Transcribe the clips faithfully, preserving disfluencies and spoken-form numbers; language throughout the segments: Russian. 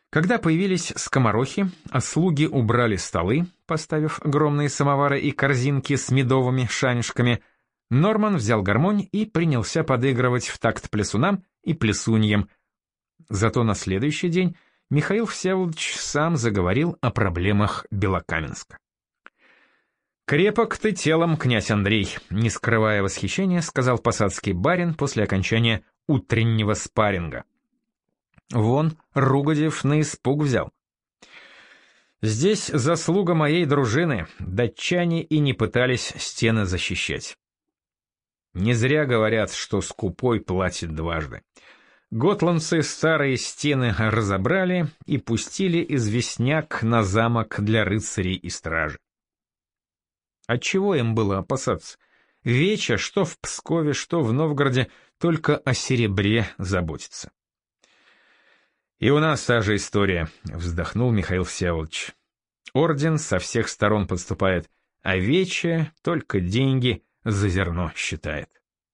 Когда появились скоморохи, а слуги убрали столы, поставив огромные самовары и корзинки с медовыми шанишками, Норман взял гармонь и принялся подыгрывать в такт плясунам и плясуньям. Зато на следующий день Михаил Всеволодович сам заговорил о проблемах Белокаменска. «Крепок ты телом, князь Андрей», — не скрывая восхищения, сказал посадский барин после окончания утреннего спарринга. «Вон, Ругодев на испуг взял. Здесь заслуга моей дружины, датчане и не пытались стены защищать. Не зря говорят, что скупой платит дважды. Готландцы старые стены разобрали и пустили известняк на замок для рыцарей и стражи. Отчего им было опасаться? Веча, что в Пскове, что в Новгороде, только о серебре заботится». «И у нас та же история», — вздохнул Михаил Всеволодович. «Орден со всех сторон подступает, а Вече только деньги за зерно считает».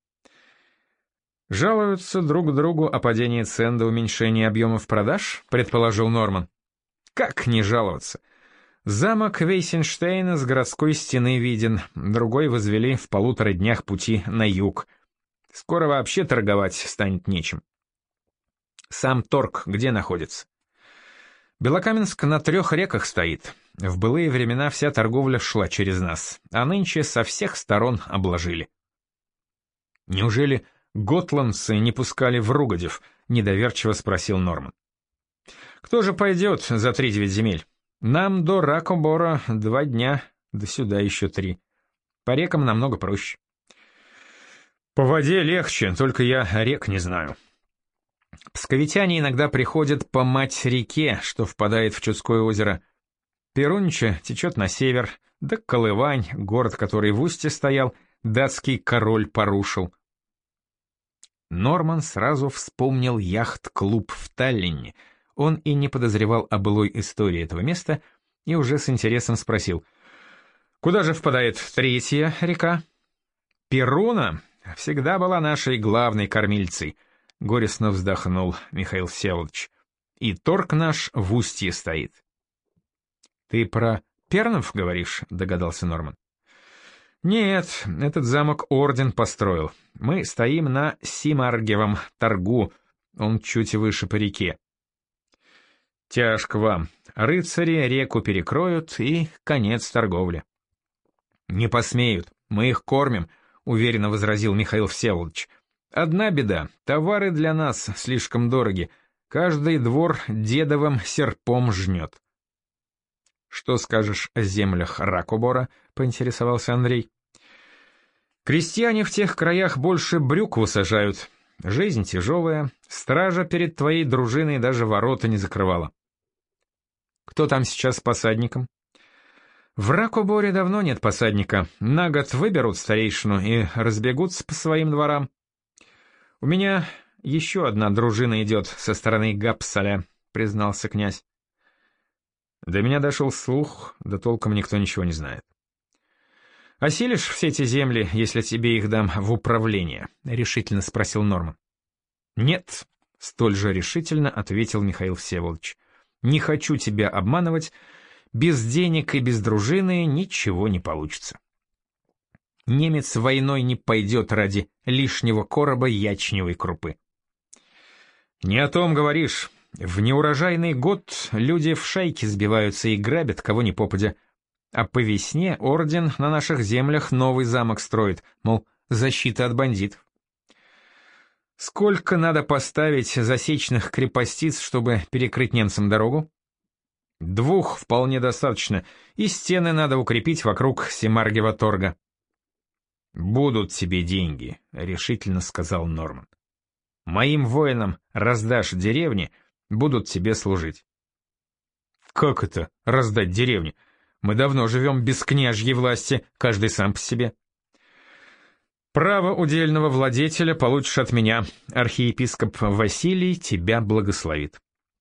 «Жалуются друг другу о падении цен до уменьшения объемов продаж», — предположил Норман. «Как не жаловаться? Замок Вейсенштейна с городской стены виден, другой возвели в полутора днях пути на юг. Скоро вообще торговать станет нечем. Сам торг где находится? Белокаменск на трех реках стоит. В былые времена вся торговля шла через нас, а нынче со всех сторон обложили». «Неужели готландцы не пускали в Ругодев?» — недоверчиво спросил Норман. «Кто же пойдет за три девять земель? Нам до Ракобора два дня, до сюда еще три. По рекам намного проще». «По воде легче, только я рек не знаю». «Псковитяне иногда приходят по Мать-реке, что впадает в Чудское озеро. Перунича течет на север, да Колывань, город, который в устье стоял, датский король порушил». Норман сразу вспомнил яхт-клуб в Таллине. Он и не подозревал о былой истории этого места и уже с интересом спросил: «Куда же впадает третья река?» «Перуна всегда была нашей главной кормильцей», — горестно вздохнул Михаил Всеволодович. «И торг наш в устье стоит». «Ты про Пернов говоришь?» — догадался Норман. «Нет, этот замок орден построил. Мы стоим на Симаргевом торгу, он чуть выше по реке». «Тяжко вам. Рыцари реку перекроют, и конец торговли». «Не посмеют, мы их кормим», — уверенно возразил Михаил Всеволодович. «Одна беда, товары для нас слишком дороги, каждый двор дедовым серпом жнет». «Что скажешь о землях Ракобора?» — поинтересовался Андрей. «Крестьяне в тех краях больше брюкву сажают. Жизнь тяжелая, стража перед твоей дружиной даже ворота не закрывала». «Кто там сейчас посадником?» «В Ракоборе давно нет посадника. На год выберут старейшину и разбегутся по своим дворам. У меня еще одна дружина идет со стороны Гапсаля», — признался князь. «До меня дошел слух, да толком никто ничего не знает». «Осилишь все эти земли, если тебе их дам в управление?» — решительно спросил Норман. «Нет», — столь же решительно ответил Михаил Всеволодович. «Не хочу тебя обманывать. Без денег и без дружины ничего не получится. Немец войной не пойдет ради лишнего короба ячневой крупы». «Не о том говоришь. В неурожайный год люди в шайки сбиваются и грабят, кого ни попадя. А по весне орден на наших землях новый замок строит, мол, защита от бандитов. Сколько надо поставить засечных крепостиц, чтобы перекрыть немцам дорогу? Двух вполне достаточно, и стены надо укрепить вокруг Семаргева торга». «Будут тебе деньги», — решительно сказал Норман. «Моим воинам раздашь деревни, будут тебе служить». «Как это раздать деревни? Мы давно живем без княжьей власти, каждый сам по себе». «Право удельного владетеля получишь от меня. Архиепископ Василий тебя благословит».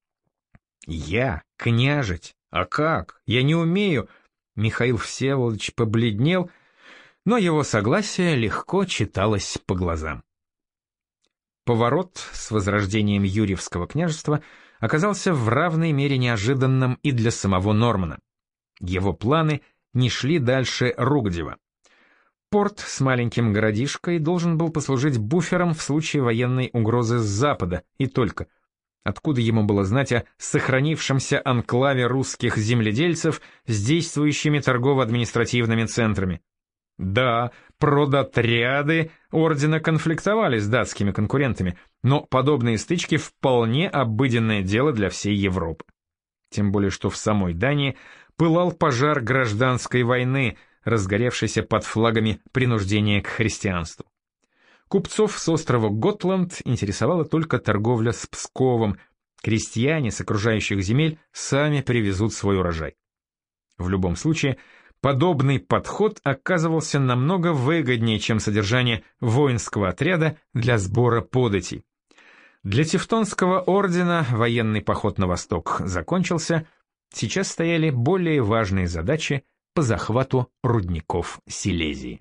«Я? Княжить? А как? Я не умею». Михаил Всеволодович побледнел, но его согласие легко читалось по глазам. Поворот с возрождением Юрьевского княжества оказался в равной мере неожиданным и для самого Нормана. Его планы не шли дальше Ругдева. Порт с маленьким городишкой должен был послужить буфером в случае военной угрозы с запада, и только. Откуда ему было знать о сохранившемся анклаве русских земледельцев с действующими торгово-административными центрами? Да, продотряды ордена конфликтовали с датскими конкурентами, но подобные стычки вполне обыденное дело для всей Европы. Тем более, что в самой Дании пылал пожар гражданской войны, разгоревшийся под флагами принуждения к христианству. Купцов с острова Готланд интересовала только торговля с Псковом, крестьяне с окружающих земель сами привезут свой урожай. В любом случае, подобный подход оказывался намного выгоднее, чем содержание воинского отряда для сбора податей. Для Тевтонского ордена военный поход на восток закончился, сейчас стояли более важные задачи по захвату рудников Силезии.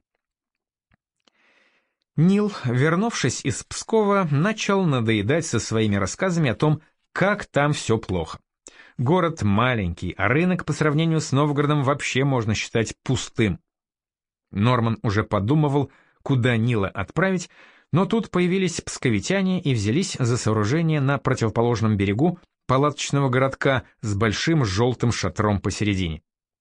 Нил, вернувшись из Пскова, начал надоедать со своими рассказами о том, как там все плохо. Город маленький, а рынок по сравнению с Новгородом вообще можно считать пустым. Норман уже подумывал, куда Нила отправить, но тут появились псковитяне и взялись за сооружение на противоположном берегу палаточного городка с большим желтым шатром посередине.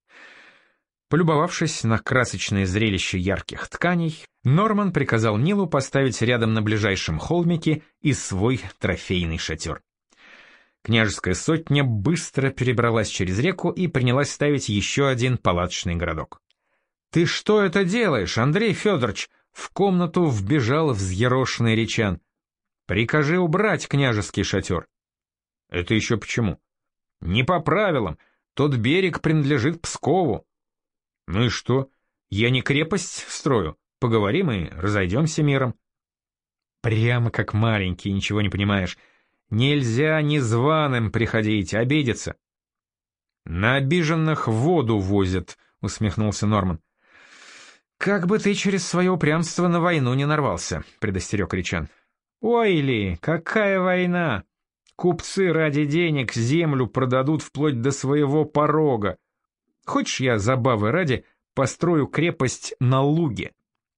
Полюбовавшись на красочное зрелище ярких тканей, Норман приказал Нилу поставить рядом на ближайшем холмике и свой трофейный шатер. Княжеская сотня быстро перебралась через реку и принялась ставить еще один палаточный городок. «Ты что это делаешь, Андрей Федорович?» В комнату вбежал взъерошенный речан. «Прикажи убрать княжеский шатер». «Это еще почему?» «Не по правилам. Тот берег принадлежит Пскову». «Ну и что? Я не крепость строю. Поговорим и разойдемся миром». «Прямо как маленький, ничего не понимаешь. Нельзя незваным приходить, обидеться». «На обиженных воду возят», — усмехнулся Норман. «Как бы ты через свое упрямство на войну не нарвался», — предостерег речан. «Ой ли, какая война! Купцы ради денег землю продадут вплоть до своего порога. Хочешь, я забавы ради построю крепость на луге?»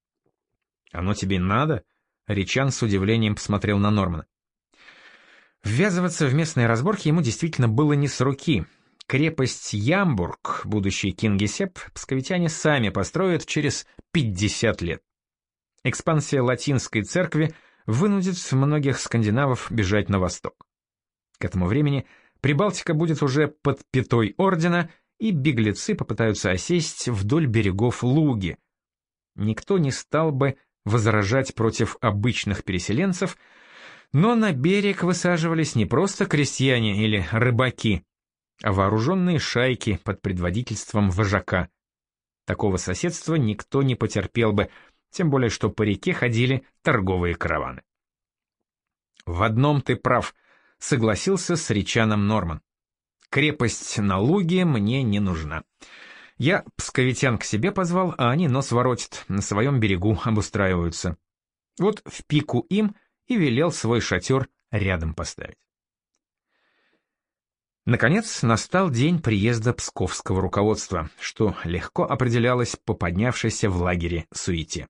«Оно тебе надо?» — речан с удивлением посмотрел на Нормана. Ввязываться в местные разборки ему действительно было не с руки. Крепость Ямбург, будущий Кингисепп, псковитяне сами построят через пятьдесят лет. Экспансия латинской церкви вынудит многих скандинавов бежать на восток. К этому времени Прибалтика будет уже под пятой ордена, и беглецы попытаются осесть вдоль берегов Луги. Никто не стал бы возражать против обычных переселенцев, но на берег высаживались не просто крестьяне или рыбаки, а вооруженные шайки под предводительством вожака. Такого соседства никто не потерпел бы, тем более что по реке ходили торговые караваны. «В одном ты прав», — согласился с речаном Норман. «Крепость на Луге мне не нужна. Я псковитян к себе позвал, а они нос воротят, на своем берегу обустраиваются. Вот в пику им и велел свой шатер рядом поставить». Наконец настал день приезда псковского руководства, что легко определялось по поднявшейся в лагере суете.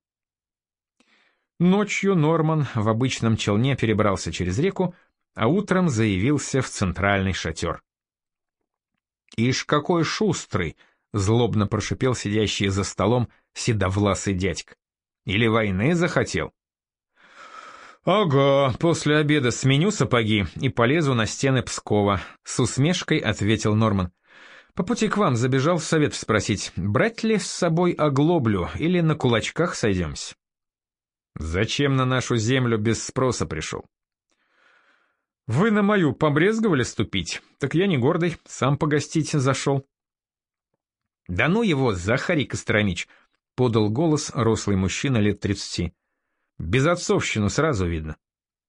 Ночью Норман в обычном челне перебрался через реку, а утром заявился в центральный шатер. «Ишь, какой шустрый!» — злобно прошипел сидящий за столом седовласый дядька. «Или войны захотел?» «Ага, после обеда сменю сапоги и полезу на стены Пскова», — с усмешкой ответил Норман. «По пути к вам забежал совет спросить, брать ли с собой оглоблю или на кулачках сойдемся?» «Зачем на нашу землю без спроса пришел?» «Вы на мою побрезговали ступить? Так я не гордый, сам погостить зашел». «Да ну его, Захарий Костромич!» — подал голос рослый мужчина лет тридцати. «Безотцовщину сразу видно».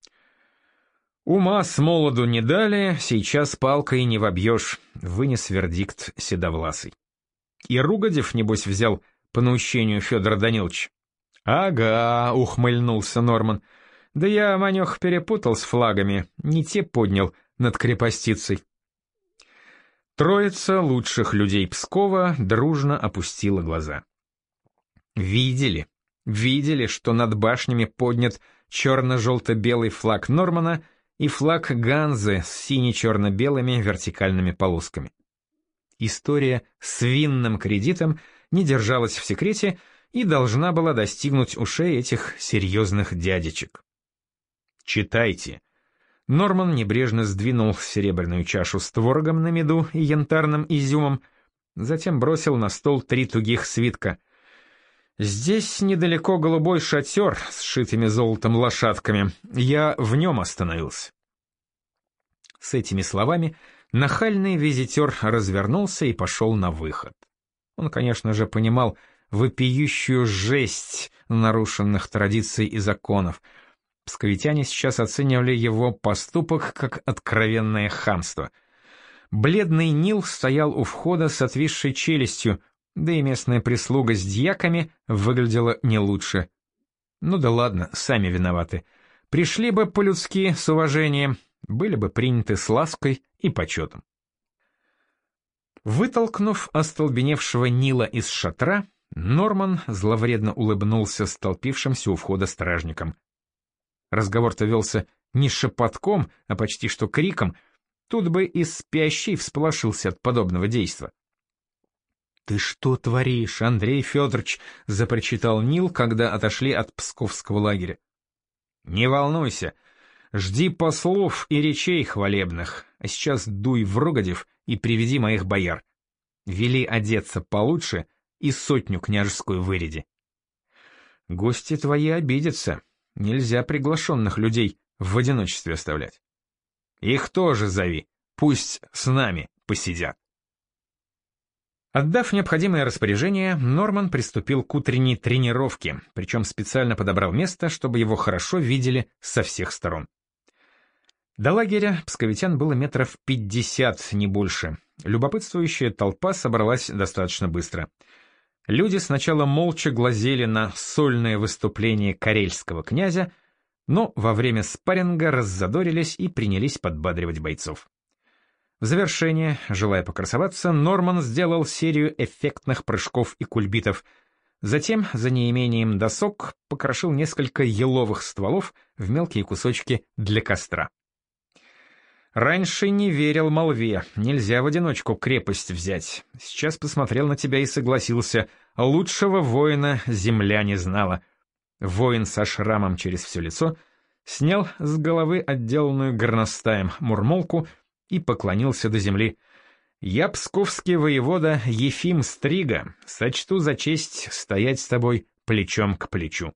«Ума с молоду не дали, сейчас палкой не вобьешь», — вынес вердикт седовласый. «И Ругодев, небось, взял по наущению Федора Даниловича?» «Ага», — ухмыльнулся Норман. «Да я, манех, перепутал с флагами, не те поднял, над крепостицей. Троица лучших людей Пскова дружно опустила глаза. Видели, видели, что над башнями поднят черно-желто-белый флаг Нормана и флаг Ганзы с сине-черно-белыми вертикальными полосками. История с винным кредитом не держалась в секрете и должна была достигнуть ушей этих серьезных дядечек. «Читайте». Норман небрежно сдвинул серебряную чашу с творогом на меду и янтарным изюмом, затем бросил на стол три тугих свитка. «Здесь недалеко голубой шатер с шитыми золотом лошадками. Я в нем остановился». С этими словами нахальный визитер развернулся и пошел на выход. Он, конечно же, понимал вопиющую жесть нарушенных традиций и законов. Псковитяне сейчас оценивали его поступок как откровенное хамство. Бледный Нил стоял у входа с отвисшей челюстью, да и местная прислуга с дьяками выглядела не лучше. Ну да ладно, сами виноваты. Пришли бы по-людски с уважением, были бы приняты с лаской и почетом. Вытолкнув остолбеневшего Нила из шатра, Норман зловредно улыбнулся столпившимся у входа стражникам. Разговор-то велся не шепотком, а почти что криком, тут бы и спящий всполошился от подобного действа. «Ты что творишь, Андрей Федорович?» — запричитал Нил, когда отошли от псковского лагеря. «Не волнуйся, жди послов и речей хвалебных, а сейчас дуй в Рогодев и приведи моих бояр. Вели одеться получше и сотню княжескую выряди. Гости твои обидятся, нельзя приглашенных людей в одиночестве оставлять. Их тоже зови, пусть с нами посидят». Отдав необходимое распоряжение, Норман приступил к утренней тренировке, причем специально подобрал место, чтобы его хорошо видели со всех сторон. До лагеря псковитян было метров пятьдесят, не больше. Любопытствующая толпа собралась достаточно быстро. Люди сначала молча глазели на сольное выступление карельского князя, но во время спарринга раззадорились и принялись подбадривать бойцов. В завершение, желая покрасоваться, Норман сделал серию эффектных прыжков и кульбитов. Затем, за неимением досок, покрошил несколько еловых стволов в мелкие кусочки для костра. «Раньше не верил молве, нельзя в одиночку крепость взять. Сейчас посмотрел на тебя и согласился. Лучшего воина земля не знала». Воин со шрамом через все лицо снял с головы отделанную горностаем мурмолку и поклонился до земли. «Я, псковский воевода Ефим Стрига, сочту за честь стоять с тобой плечом к плечу».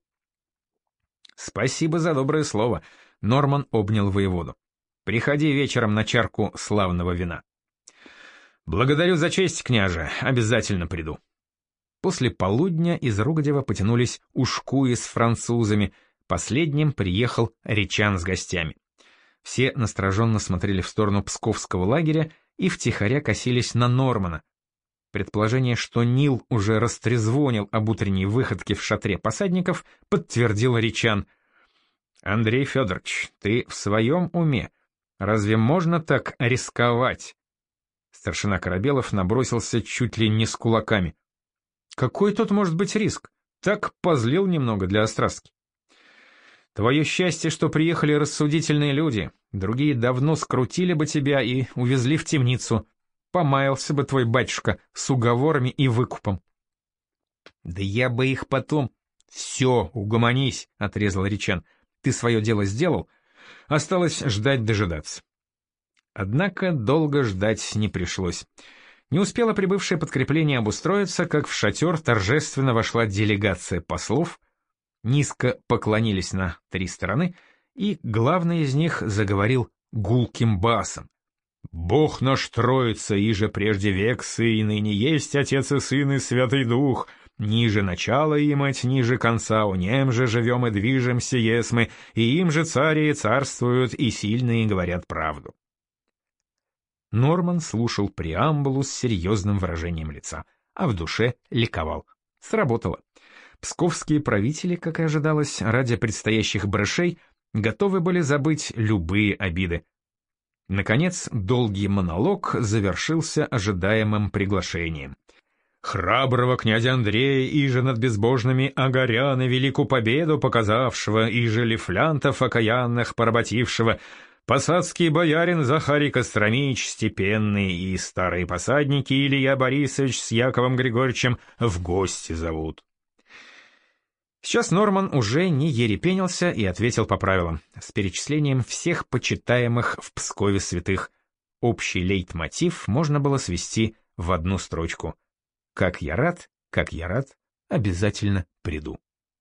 «Спасибо за доброе слово», — Норман обнял воеводу. «Приходи вечером на чарку славного вина». «Благодарю за честь, княже, обязательно приду». После полудня из Рогодева потянулись ушкуи с французами, последним приехал Речан с гостями. Все настороженно смотрели в сторону псковского лагеря и втихаря косились на Нормана. Предположение, что Нил уже растрезвонил об утренней выходке в шатре посадников, подтвердил Речан. «Андрей Федорович, ты в своем уме? Разве можно так рисковать?» Старшина Корабелов набросился чуть ли не с кулаками. «Какой тут может быть риск? Так позлил немного для острастки». «Твое счастье, что приехали рассудительные люди. Другие давно скрутили бы тебя и увезли в темницу. Помаялся бы твой батюшка с уговорами и выкупом». «Да я бы их потом...» «Все, угомонись», — отрезал Речан. «Ты свое дело сделал. Осталось ждать дожидаться». Однако долго ждать не пришлось. Не успело прибывшее подкрепление обустроиться, как в шатер торжественно вошла делегация послов, низко поклонились на три стороны, и главный из них заговорил гулким басом. «Бог наш Троица, иже прежде век сы, и ныне есть Отец и Сын и Святый Дух, ниже начала имать, ниже конца, у нем же живем и движемся есмы, и им же цари царствуют, и сильные говорят правду». Норман слушал преамбулу с серьезным выражением лица, а в душе ликовал. Сработало. Псковские правители, как и ожидалось, ради предстоящих брашей, готовы были забыть любые обиды. Наконец, долгий монолог завершился ожидаемым приглашением. «Храброго князя Андрея, иже над безбожными агаряны великую победу показавшего, иже лифлянтов окаянных поработившего, посадский боярин Захарий Костромич, степенный и старые посадники Илья Борисович с Яковом Григорьевичем в гости зовут». Сейчас Норман уже не ерепенился и ответил по правилам, с перечислением всех почитаемых в Пскове святых. Общий лейтмотив можно было свести в одну строчку: «Как я рад, как я рад, обязательно приду».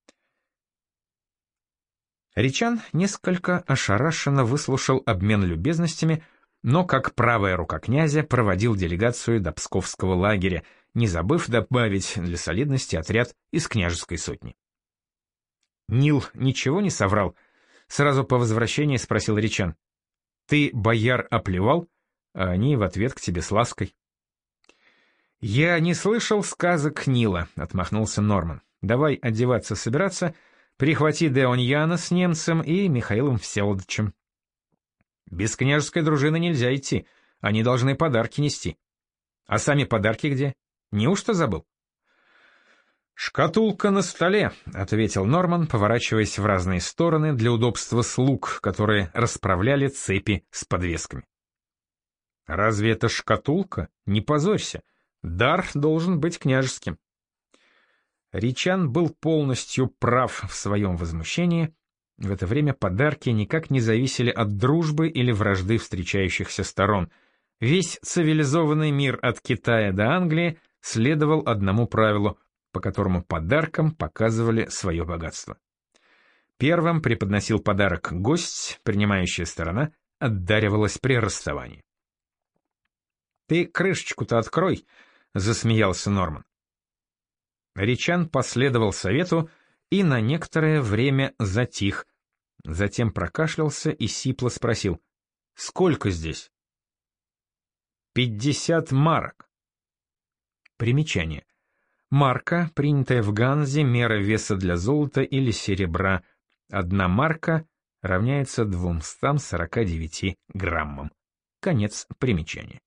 Речан несколько ошарашенно выслушал обмен любезностями, но как правая рука князя проводил делегацию до Псковского лагеря, не забыв добавить для солидности отряд из княжеской сотни. «Нил ничего не соврал?» — сразу по возвращении спросил Речан. «Ты бояр оплевал, а они в ответ к тебе с лаской». «Я не слышал сказок Нила», — отмахнулся Норман. «Давай одеваться, собираться, прихвати Деоньяна с немцем и Михаилом Всеволодовичем. Без княжеской дружины нельзя идти, они должны подарки нести. А сами подарки где? Неужто забыл?» «Шкатулка на столе», — ответил Норман, поворачиваясь в разные стороны для удобства слуг, которые расправляли цепи с подвесками. «Разве это шкатулка? Не позорься. Дар должен быть княжеским». Речан был полностью прав в своем возмущении. В это время подарки никак не зависели от дружбы или вражды встречающихся сторон. Весь цивилизованный мир от Китая до Англии следовал одному правилу, по которому подаркам показывали свое богатство. Первым преподносил подарок гость, принимающая сторона отдаривалась при расставании. «Ты крышечку-то открой», — засмеялся Норман. Речан последовал совету и на некоторое время затих, затем прокашлялся и сипло спросил: «Сколько здесь?» «Пятьдесят марок». Примечание. Марка, принятая в Ганзе, мера веса для золота или серебра. Одна марка равняется двумстам сорока девяти граммам. Конец примечания.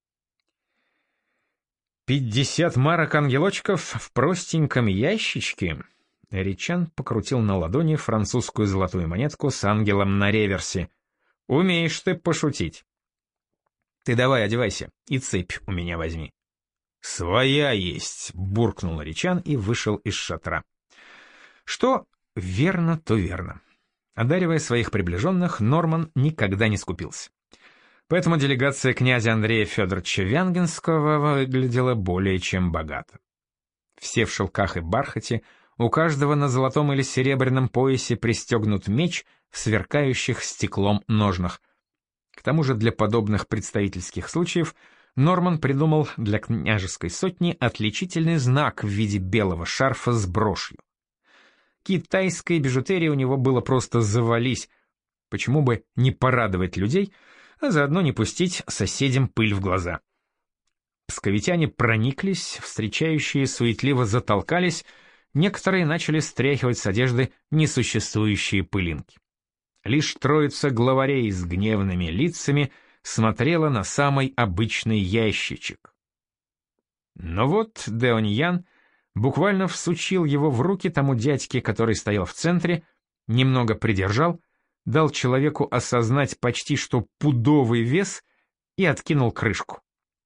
«Пятьдесят марок ангелочков в простеньком ящичке?» Речан покрутил на ладони французскую золотую монетку с ангелом на реверсе. «Умеешь ты пошутить». «Ты давай одевайся и цепь у меня возьми». «Своя есть», — буркнул Речан и вышел из шатра. Что верно, то верно. Одаривая своих приближенных, Норман никогда не скупился. Поэтому делегация князя Андрея Федоровича Вянгинского выглядела более чем богато. Все в шелках и бархате, у каждого на золотом или серебряном поясе пристегнут меч в сверкающих стеклом ножнах. К тому же для подобных представительских случаев Норман придумал для княжеской сотни отличительный знак в виде белого шарфа с брошью. Китайской бижутерии у него было просто завались, почему бы не порадовать людей, а заодно не пустить соседям пыль в глаза. Псковитяне прониклись, встречающие суетливо затолкались, некоторые начали стряхивать с одежды несуществующие пылинки. Лишь троица главарей с гневными лицами смотрела на самый обычный ящичек. Но вот Деоньян буквально всучил его в руки тому дядьке, который стоял в центре, немного придержал, дал человеку осознать почти что пудовый вес и откинул крышку.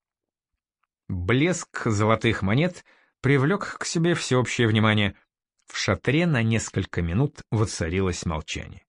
Блеск золотых монет привлек к себе всеобщее внимание. В шатре на несколько минут воцарилось молчание.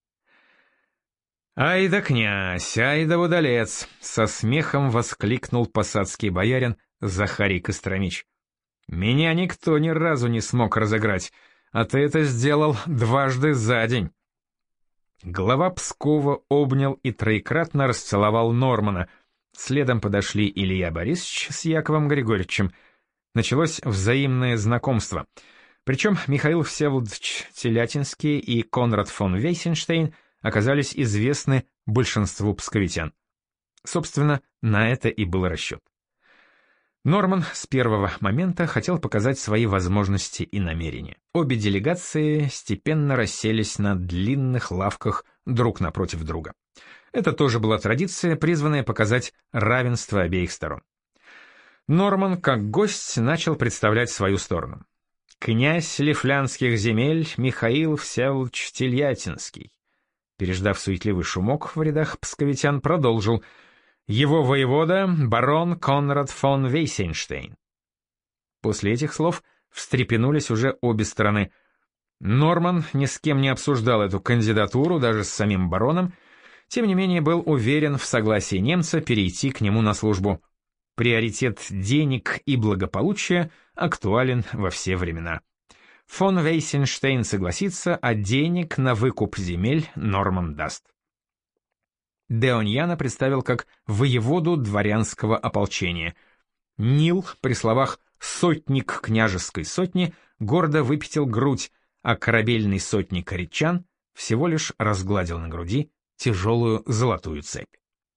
«Ай да князь, ай да удалец!» — со смехом воскликнул посадский боярин Захарий Костромич. «Меня никто ни разу не смог разыграть, а ты это сделал дважды за день». Глава Пскова обнял и троекратно расцеловал Нормана. Следом подошли Илья Борисович с Яковом Григорьевичем. Началось взаимное знакомство. Причем Михаил Всеволодович Телятинский и Конрад фон Вейсенштейн оказались известны большинству псковитян. Собственно, на это и был расчет. Норман с первого момента хотел показать свои возможности и намерения. Обе делегации степенно расселись на длинных лавках друг напротив друга. Это тоже была традиция, призванная показать равенство обеих сторон. Норман, как гость, начал представлять свою сторону. «Князь лифлянских земель Михаил Всеволодович Тельятинский». Переждав суетливый шумок в рядах псковитян, продолжил: «Его воевода — барон Конрад фон Вейсенштейн». После этих слов встрепенулись уже обе стороны. Норман ни с кем не обсуждал эту кандидатуру, даже с самим бароном, тем не менее был уверен в согласии немца перейти к нему на службу. Приоритет денег и благополучия актуален во все времена. Фон Вейсенштейн согласится, а денег на выкуп земель Норман даст. Деоньяна представил как воеводу дворянского ополчения. Нил при словах «сотник княжеской сотни» гордо выпятил грудь, а корабельный сотник Речан всего лишь разгладил на груди тяжелую золотую цепь.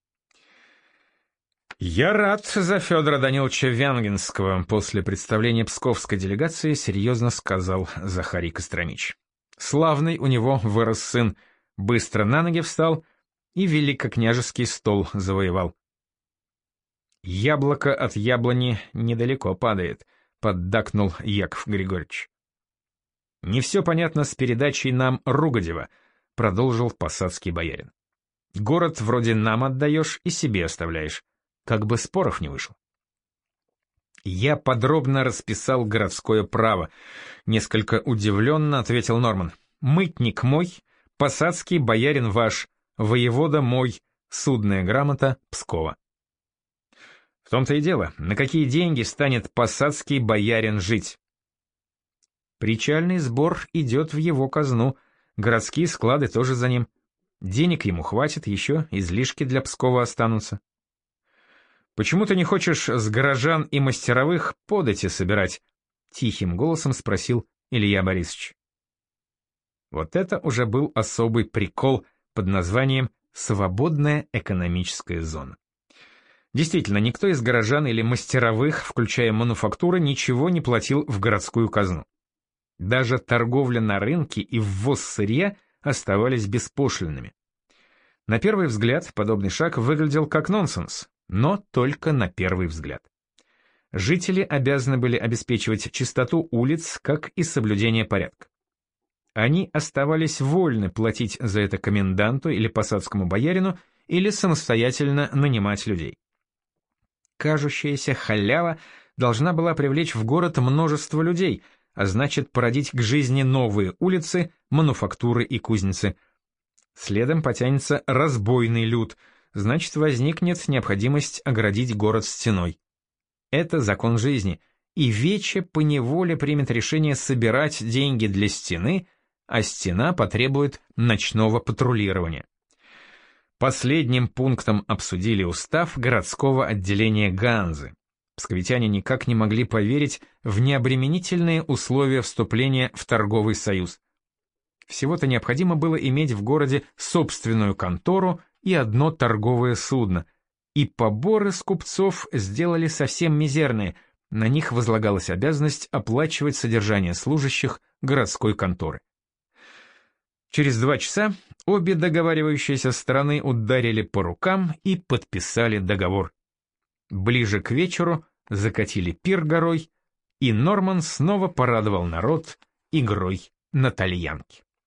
«Я рад за Федора Даниловича Вянгинского», — после представления псковской делегации серьезно сказал Захарий Костромич. «Славный у него вырос сын, быстро на ноги встал и великокняжеский стол завоевал». «Яблоко от яблони недалеко падает», — поддакнул Яков Григорьевич. «Не все понятно с передачей нам Ругодева», — продолжил посадский боярин. «Город вроде нам отдаешь и себе оставляешь. Как бы споров не вышло». «Я подробно расписал городское право», — несколько удивленно ответил Норман. «Мытник мой, посадский боярин ваш, воевода мой, судная грамота Пскова». «В том-то и дело, на какие деньги станет посадский боярин жить?» «Причальный сбор идет в его казну, городские склады тоже за ним. Денег ему хватит, еще излишки для Пскова останутся». «Почему ты не хочешь с горожан и мастеровых подати собирать?» — тихим голосом спросил Илья Борисович. Вот это уже был особый прикол под названием «Свободная экономическая зона». Действительно, никто из горожан или мастеровых, включая мануфактуры, ничего не платил в городскую казну. Даже торговля на рынке и ввоз сырья оставались беспошлинными. На первый взгляд подобный шаг выглядел как нонсенс, но только на первый взгляд. Жители обязаны были обеспечивать чистоту улиц, как и соблюдение порядка. Они оставались вольны платить за это коменданту или посадскому боярину, или самостоятельно нанимать людей. Кажущаяся халява должна была привлечь в город множество людей, а значит породить к жизни новые улицы, мануфактуры и кузницы. Следом потянется разбойный люд, значит возникнет необходимость оградить город стеной. Это закон жизни, и Вече поневоле примет решение собирать деньги для стены, а стена потребует ночного патрулирования. Последним пунктом обсудили устав городского отделения Ганзы. Псковитяне никак не могли поверить в необременительные условия вступления в торговый союз. Всего-то необходимо было иметь в городе собственную контору и одно торговое судно, и поборы с купцов сделали совсем мизерные, на них возлагалась обязанность оплачивать содержание служащих городской конторы. Через два часа обе договаривающиеся стороны ударили по рукам и подписали договор. Ближе к вечеру закатили пир горой, и Норман снова порадовал народ игрой на тальянке.